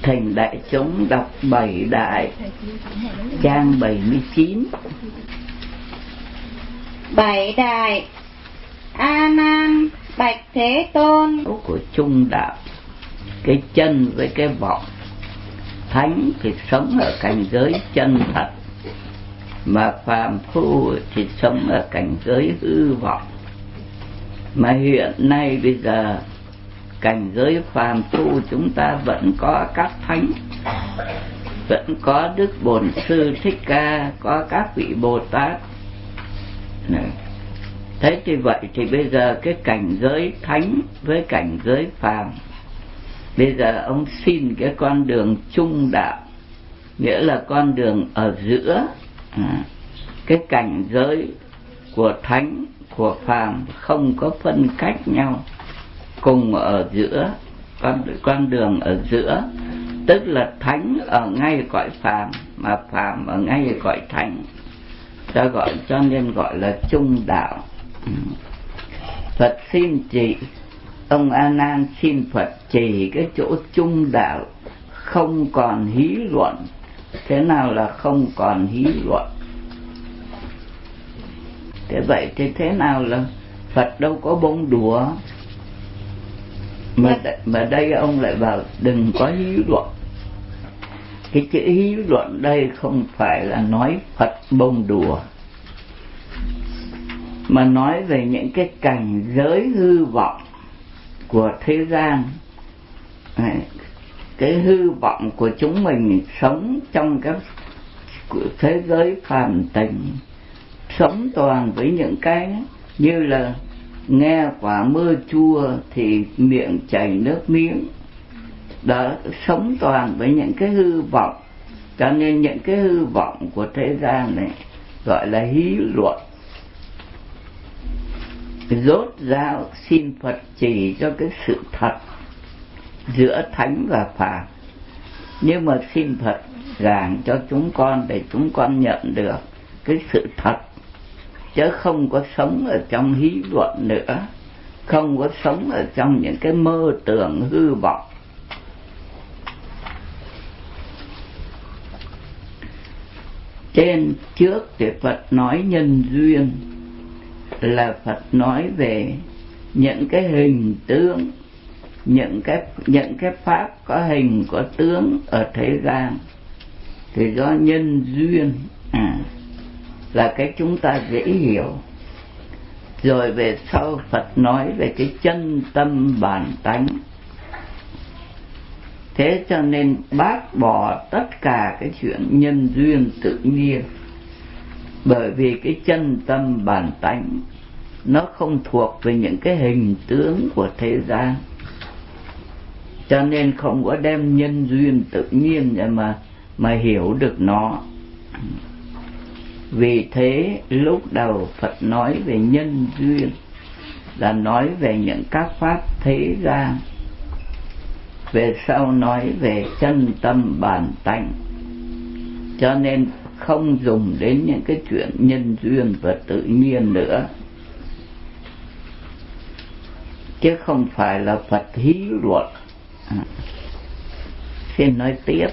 Thỉnh đại chúng đọc 7 đại trang 79. 7 đại. A Nan bạch Thế Tôn. Của trung đạo, cái chân với cái vọng. Thánh thì sống ở cảnh giới chân thật, mà phàm phu thì sống ở cảnh giới hư vọng. Mà hiện nay bây giờ cảnh giới phàm phu chúng ta vẫn có các thánh, vẫn có Đức Bổn Sư Thích Ca, có các vị Bồ Tát. Thế thì vậy thì bây giờ cái cảnh giới thánh với cảnh giới phàm, bây giờ ông xin cái con đường trung đạo, nghĩa là con đường ở giữa. Cái cảnh giới của thánh, của phàm không có phân cách nhau, cùng ở giữa, con đường ở giữa, tức là thánh ở ngay cõi phàm, mà phàm ở ngay cõi thánh, cho nên gọi là trung đạo. Phật xin chỉ, ông A Nan xin Phật chỉ cái chỗ trung đạo, không còn hí luận. Thế nào là không còn hí luận? Vậy thì thế nào là Phật đâu có bông đùa, mà đây ông lại bảo đừng có hí luận. Cái chữ hí luận đây không phải là nói Phật bông đùa, mà nói về những cái cảnh giới hư vọng của thế gian. Cái hư vọng của chúng mình sống trong cái thế giới phàm tình, sống toàn với những cái như là nghe quả mưa chua thì miệng chảy nước miếng đó, sống toàn với những cái hư vọng. Cho nên những cái hư vọng của thế gian này gọi là hí luận. Rốt ráo xin Phật chỉ cho cái sự thật giữa thánh và phàm, nhưng mà xin Phật giảng cho chúng con để chúng con nhận được cái sự thật, chứ không có sống ở trong hí luận nữa, không có sống ở trong những cái mơ tưởng hư vọng. Trên trước thì Phật nói nhân duyên, là Phật nói về những cái hình tướng, những cái pháp có hình có tướng ở thế gian, thì do nhân duyên là cái chúng ta dễ hiểu. Rồi về sau Phật nói về cái chân tâm bản tánh. Thế cho nên bác bỏ tất cả cái chuyện nhân duyên tự nhiên, bởi vì cái chân tâm bản tánh nó không thuộc về những cái hình tướng của thế gian, cho nên không có đem nhân duyên tự nhiên để mà hiểu được nó. Vì thế lúc đầu Phật nói về nhân duyên là nói về những các pháp thế gian, về sau nói về chân tâm bản tánh, cho nên không dùng đến những cái chuyện nhân duyên và tự nhiên nữa, chứ không phải là Phật hí luận. Xin nói tiếp.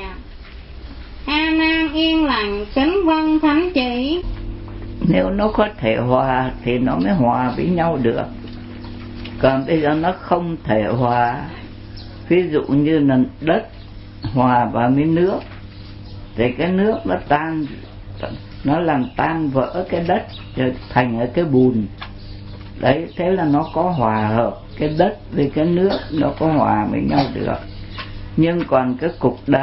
A Nan yên lặng kính vâng thánh chỉ. Nếu nó có thể hòa thì nó mới hòa với nhau được, còn bây giờ nó không thể hòa. Ví dụ như là đất hòa vào với nước thì cái nước nó tan, nó làm tan vỡ cái đất rồi thành ở cái bùn đấy. Thế là nó có hòa hợp, cái đất với cái nước nó có hòa với nhau được. Nhưng còn cái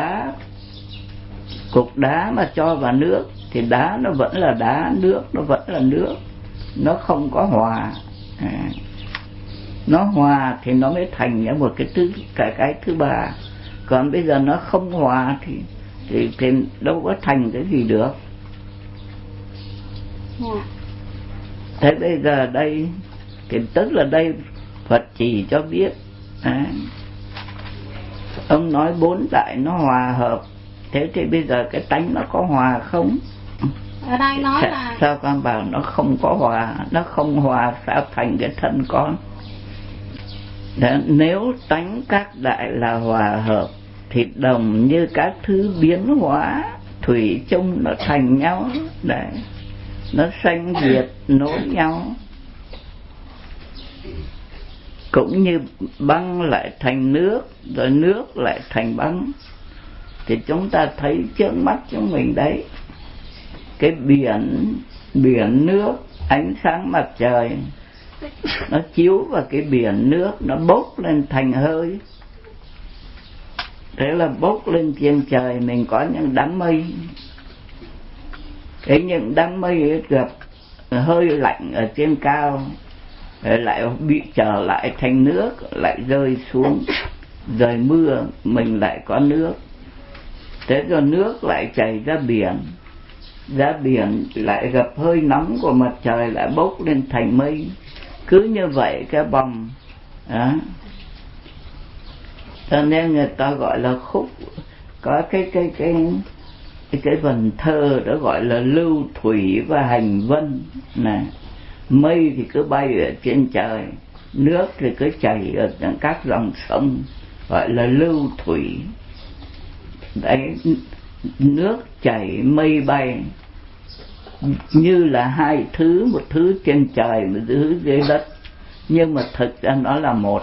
cục đá mà cho vào nước thì đá nó vẫn là đá, nước nó vẫn là nước, nó không có hòa. Nó hòa thì nó mới thành ra một cái thứ ba. Còn bây giờ nó không hòa thì đâu có thành cái gì được. Thế bây giờ đây thì tức là đây Phật chỉ cho biết. Ông nói 4 đại nó hòa hợp, thế thì bây giờ cái tánh nó có hòa không? Ở đây nói là sao con bảo nó không có hòa? Nó không hòa sao thành cái thân con? Nếu tánh các đại là hòa hợp thì đồng như các thứ biến hóa thủy chung nó thành nhau đấy, nó sanh diệt nối nhau. Cũng như băng lại thành nước, rồi nước lại thành băng, thì chúng ta thấy trước mắt chúng mình đấy, cái biển nước, ánh sáng mặt trời nó chiếu vào cái biển nước, nó bốc lên thành hơi. Thế là bốc lên trên trời mình có những đám mây. Thế những đám mây gặp hơi lạnh ở trên cao, lại bị trở lại thành nước, lại rơi xuống, rồi mưa mình lại có nước. Thế rồi nước lại chảy ra biển lại gặp hơi nóng của mặt trời, lại bốc lên thành mây. Cứ như vậy cái vòng đó. Cho nên người ta gọi là khúc, có cái vần thơ đó gọi là lưu thủy và hành vân này. Mây thì cứ bay ở trên trời, nước thì cứ chảy ở các dòng sông, gọi là lưu thủy. Đấy, nước chảy mây bay như là hai thứ, một thứ trên trời, một thứ dưới đất, nhưng mà thực ra nó là một.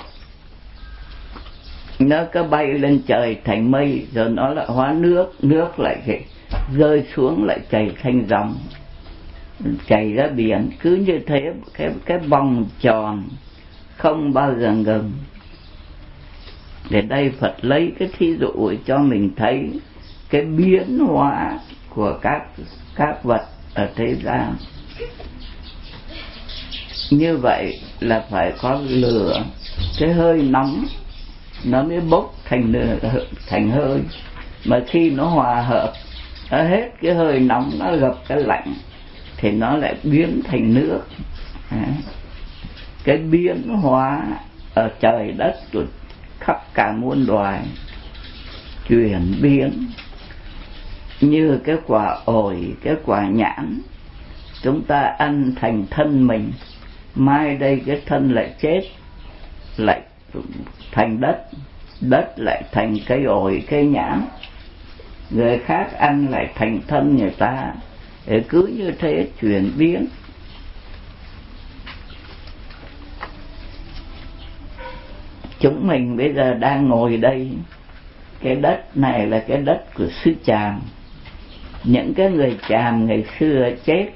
Nó cứ bay lên trời thành mây, rồi nó lại hóa nước lại rơi xuống, lại chảy thành dòng, chảy ra biển. Cứ như thế, cái vòng tròn không bao giờ ngừng. Để đây Phật lấy cái thí dụ cho mình thấy cái biến hóa của các vật ở thế gian. Như vậy là phải có lửa, cái hơi nóng nó mới bốc thành hơi, mà khi nó hòa hợp, nó hết cái hơi nóng, nó gặp cái lạnh thì nó lại biến thành nước. Cái biến hóa ở trời đất của khắp cả muôn loài, chuyển biến như cái quả ổi, cái quả nhãn, chúng ta ăn thành thân mình, mai đây cái thân lại chết, lại thành đất lại thành cây ổi, cây nhãn, người khác ăn lại thành thân người ta. Để cứ như thế chuyển biến. Chúng mình bây giờ đang ngồi đây, cái đất này là cái đất của xứ Tràm. Những cái người Tràm ngày xưa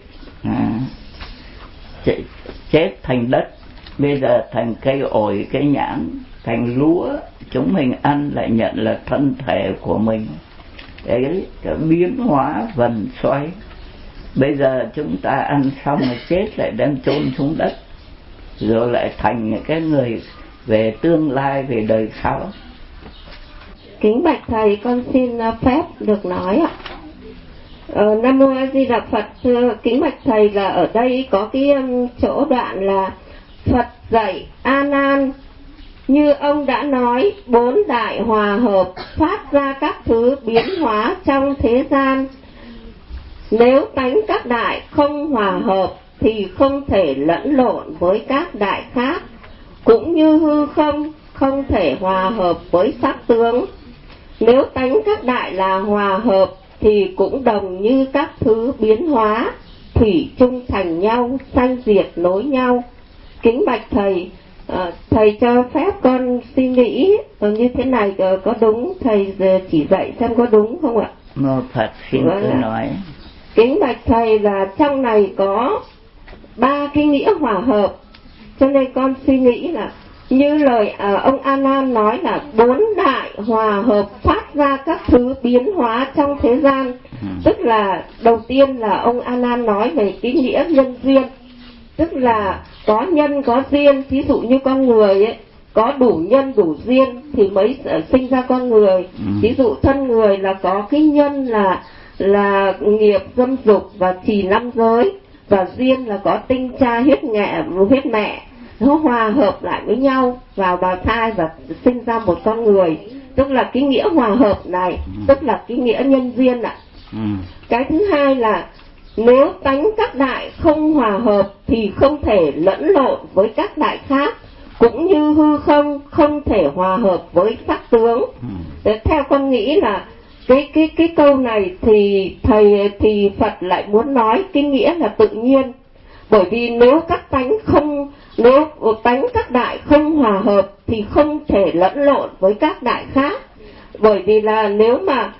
chết thành đất, bây giờ thành cây ổi, cây nhãn, thành lúa, chúng mình ăn lại nhận là thân thể của mình. Cái biến hóa vần xoay. Bây giờ chúng ta ăn xong rồi chết, lại đem chôn xuống đất, rồi lại thành cái người về tương lai, về đời sau. Kính bạch thầy, con xin phép được nói ạ. Nam mô A Di Đà Phật. Thưa kính bạch thầy, là ở đây có cái chỗ đoạn là Phật dạy A Nan, như ông đã nói, 4 đại hòa hợp phát ra các thứ biến hóa trong thế gian. Nếu tánh các đại không hòa hợp thì không thể lẫn lộn với các đại khác, cũng như hư không không thể hòa hợp với sắc tướng. Nếu tánh các đại là hòa hợp thì cũng đồng như các thứ biến hóa, thủy chung thành nhau, sanh diệt nối nhau. Kính bạch thầy, thầy cho phép con suy nghĩ như thế này có đúng? Thầy chỉ dạy xem có đúng không ạ? Mô Phật xin cứ nói. Kính bạch thầy, là trong này có 3 cái nghĩa hòa hợp, cho nên con suy nghĩ là như lời ông A Nan nói là 4 đại hòa hợp phát ra các thứ biến hóa trong thế gian. Tức là đầu tiên là ông A Nan nói về cái nghĩa nhân duyên, tức là có nhân có duyên. Ví dụ như con người ấy, có đủ nhân đủ duyên thì mới sinh ra con người. Ví dụ thân người là có cái nhân là nghiệp dâm dục và trì 5 giới, và duyên là có tinh cha huyết mẹ, nó hòa hợp lại với nhau vào bào thai và sinh ra một con người. Tức là cái nghĩa hòa hợp này, tức là cái nghĩa nhân duyên ạ. Cái thứ hai là nếu tánh các đại không hòa hợp thì không thể lẫn lộn với các đại khác, cũng như hư không không thể hòa hợp với sắc tướng. Theo con nghĩ là cái câu này thì Phật lại muốn nói cái nghĩa là tự nhiên. Bởi vì nếu tánh các đại không hòa hợp thì không thể lẫn lộn với các đại khác. Bởi vì là nếu mà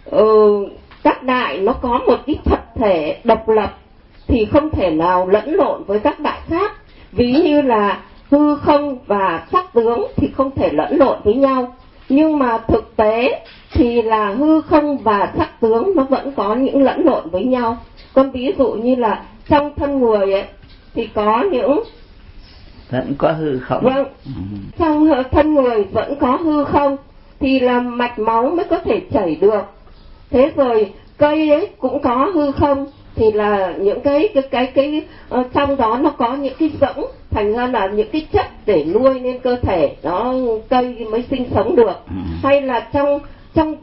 các đại nó có một cái thật thể độc lập thì không thể nào lẫn lộn với các đại khác. Ví như là hư không và sắc tướng thì không thể lẫn lộn với nhau. Nhưng mà thực tế thì là hư không và sắc tướng nó vẫn có những lẫn lộn với nhau. Con ví dụ như là trong thân người ấy thì có những vẫn có hư không. Vâng, trong thân người vẫn có hư không thì là mạch máu mới có thể chảy được. Thế rồi cây ấy cũng có hư không thì là những cái trong đó nó có những cái rỗng, thành ra là những cái chất để nuôi nên cơ thể nó cây mới sinh sống được. Hay là trong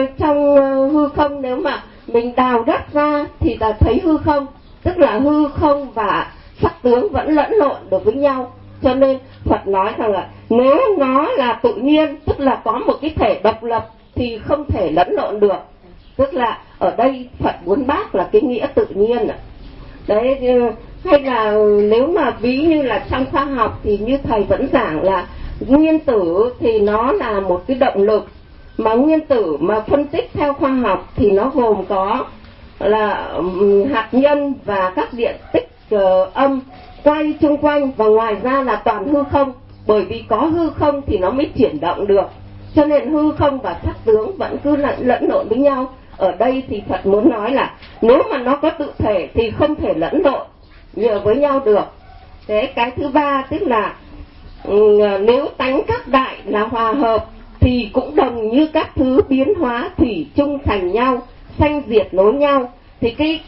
hư không nếu mà mình đào đất ra thì là thấy hư không, tức là hư không và sắc tướng vẫn lẫn lộn được với nhau. Cho nên Phật nói rằng là nếu nó là tự nhiên, tức là có một cái thể độc lập thì không thể lẫn lộn được. Tức là ở đây Phật muốn bác là cái nghĩa tự nhiên ạ. Đấy, hay là nếu mà ví như là trong khoa học thì như thầy vẫn giảng là nguyên tử thì nó là một cái động lực, mà nguyên tử mà phân tích theo khoa học thì nó gồm có là hạt nhân và các điện tích âm quay chung quanh, và ngoài ra là toàn hư không. Bởi vì có hư không thì nó mới chuyển động được, cho nên hư không và sắc tướng vẫn cứ lẫn lộn với nhau. Ở đây thì Phật muốn nói là nếu mà nó có tự thể thì không thể lẫn lộn nhờ với nhau được. Thế cái thứ ba tức là nếu tánh các đại là hòa hợp thì cũng đồng như các thứ biến hóa thủy chung thành nhau, sanh diệt nối nhau. Thì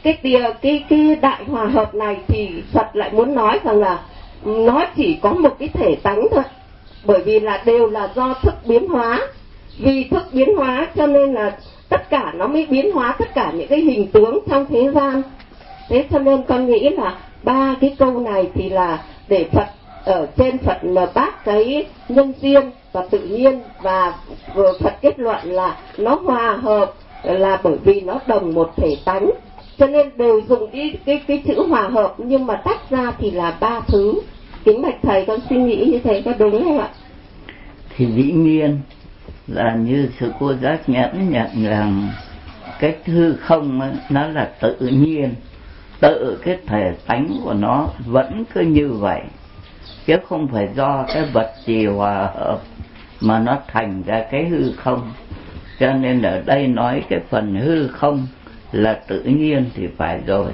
cái đại hòa hợp này thì Phật lại muốn nói rằng là nó chỉ có một cái thể tánh thôi. Bởi vì là đều là do thức biến hóa. Vì thức biến hóa cho nên là tất cả nó mới biến hóa tất cả những cái hình tướng trong thế gian. Thế cho nên con nghĩ là ba cái câu này thì là để Phật ở trên Phật là bác cái nhân duyên và tự nhiên, và Phật kết luận là nó hòa hợp là bởi vì nó đồng một thể tánh, cho nên đều dùng cái chữ hòa hợp, nhưng mà tách ra thì là ba thứ. Kính bạch thầy, con suy nghĩ như thế có đúng không ạ? Thì dĩ nhiên là như sư cô giác nhẫn nhận rằng cái hư không nó là tự nhiên, tự cái thể tánh của nó vẫn cứ như vậy, chứ không phải do cái vật gì hòa hợp mà nó thành ra cái hư không. Cho nên ở đây nói cái phần hư không là tự nhiên thì phải rồi.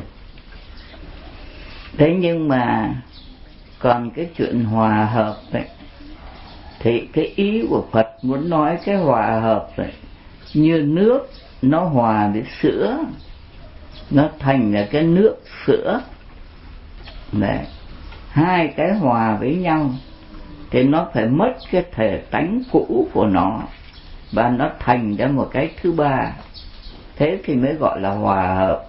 Thế nhưng mà còn cái chuyện hòa hợp ấy, thì cái ý của Phật muốn nói cái hòa hợp ấy, như nước nó hòa với sữa, nó thành là cái nước sữa. Đấy, hai cái hòa với nhau thì nó phải mất cái thể tánh cũ của nó và nó thành ra một cái thứ ba, thế thì mới gọi là hòa hợp.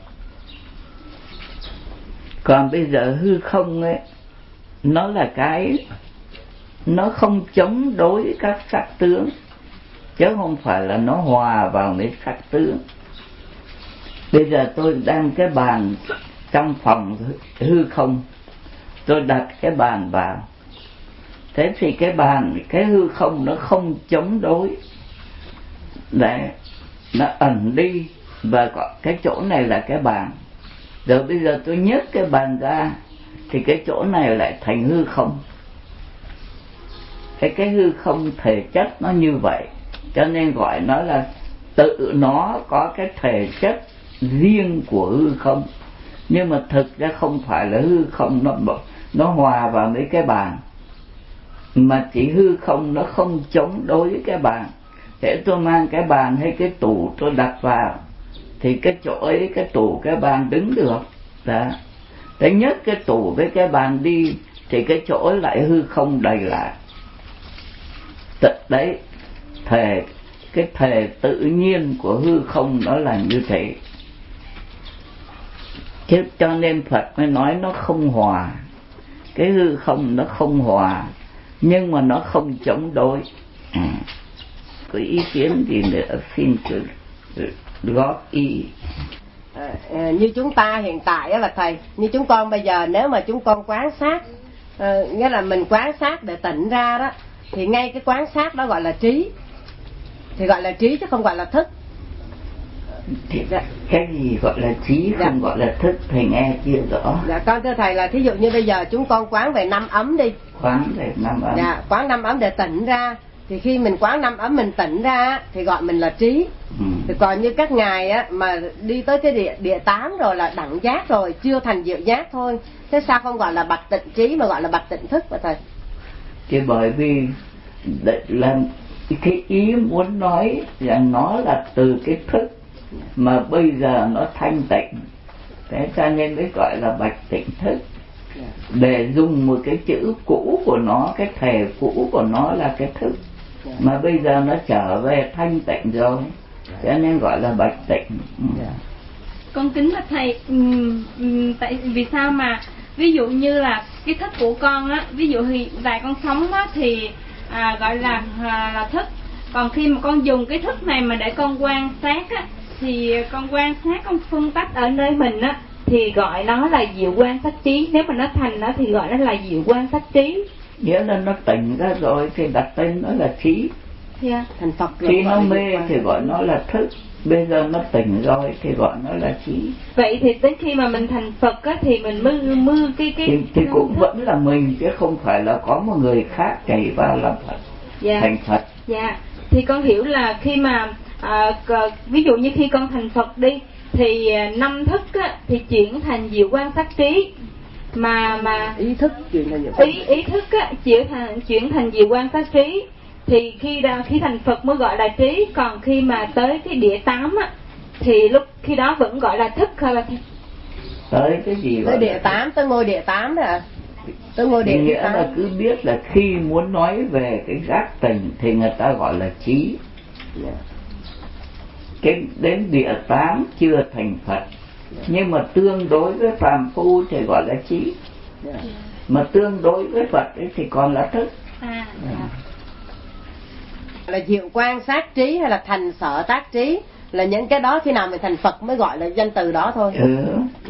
Còn bây giờ hư không ấy, nó là cái nó không chống đối các sắc tướng, chứ không phải là nó hòa vào với sắc tướng. Bây giờ tôi đang cái bàn trong phòng hư không, tôi đặt cái bàn vào, thế thì cái hư không nó không chống đối, đấy, nó ẩn đi, và cái chỗ này là cái bàn. Rồi bây giờ tôi nhấc cái bàn ra thì cái chỗ này lại thành hư không. Cái hư không thể chất nó như vậy, cho nên gọi nó là tự nó có cái thể chất riêng của hư không. Nhưng mà thực ra không phải là hư không nó hòa vào với cái bàn, mà chỉ hư không nó không chống đối với cái bàn. Thế tôi mang cái bàn hay cái tủ tôi đặt vào thì cái chỗ ấy, cái tủ cái bàn đứng được. Đó. Thế nhấc cái tủ với cái bàn đi thì cái chỗ ấy lại hư không đầy lại. Đấy, cái thể tự nhiên của hư không nó là như thế. Chứ cho nên Phật mới nói nó không hòa. Cái hư không nó không hòa, nhưng mà nó không chống đối. Có ý kiến gì nữa xin cứ góp ý. Như chúng ta hiện tại á là thầy, như chúng con bây giờ nếu mà chúng con quan sát, nghĩa là mình quan sát để tỉnh ra đó, thì ngay cái quan sát đó gọi là trí, thì gọi là trí chứ không gọi là thức. Thì cái gì gọi là trí không gọi là thức thầy nghe chưa rõ. Dạ con thưa thầy là thí dụ như bây giờ chúng con quán về 5 ấm đi. Quán về 5 ấm. Dạ, quán 5 ấm để tỉnh ra. Thì khi mình quán 5 ấm mình tỉnh ra thì gọi mình là trí. Thì còn như các ngài á mà đi tới cái địa 8 rồi là đẳng giác rồi, chưa thành diệu giác thôi. Thế sao không gọi là bạch tịnh trí mà gọi là bạch tịnh thức vậy thầy? Thì bởi vì là cái ý muốn nói rằng nó là từ cái thức mà bây giờ nó thanh tịnh, thế cho nên mới gọi là bạch tịnh thức. Để dùng một cái chữ cũ của nó, cái thể cũ của nó là cái thức, mà bây giờ nó trở về thanh tịnh rồi, cho nên gọi là bạch tịnh. Con kính bạch thầy, tại vì sao mà ví dụ như là cái thức của con á, ví dụ hiện tại con sống á thì gọi là thức, còn khi mà con dùng cái thức này mà để con quan sát á, thì con quan sát, con phân tách ở nơi mình á thì gọi nó là diệu quan sát trí. Nếu mà nó thành nó thì gọi nó là diệu quan sát trí. Nghĩa là nó tỉnh ra rồi thì đặt tên nó là trí. Thành Phật khi nó mê thì gọi nó là thức, bây giờ nó tỉnh rồi thì gọi nó là trí. Vậy thì đến khi mà mình thành Phật á thì mình mư cái thì cũng vẫn là mình, chứ không phải là có một người khác chạy vào làm Phật. Thành Phật. Dạ. Thì con hiểu là khi mà ví dụ như khi con thành Phật đi thì 5 thức á, thì chuyển thành diệu quan sát trí, mà ý thức chuyển thành ý thức á, chuyển thành diệu quan sát trí, thì khi thành Phật mới gọi là trí. Còn khi mà tới cái địa 8 á thì lúc khi đó vẫn gọi là thức hay là tới cái gì tới địa 8, tới ngôi địa 8 đó. Tới ngôi địa nghĩa là cứ biết là khi muốn nói về cái giác tỉnh thì người ta gọi là trí. Cái đến địa 8 chưa thành Phật, nhưng mà tương đối với phàm phu thì gọi là trí, mà tương đối với Phật ấy thì còn là thức. Là diệu quan sát trí hay là thành sở tác trí, là những cái đó khi nào mình thành Phật mới gọi là danh từ đó thôi.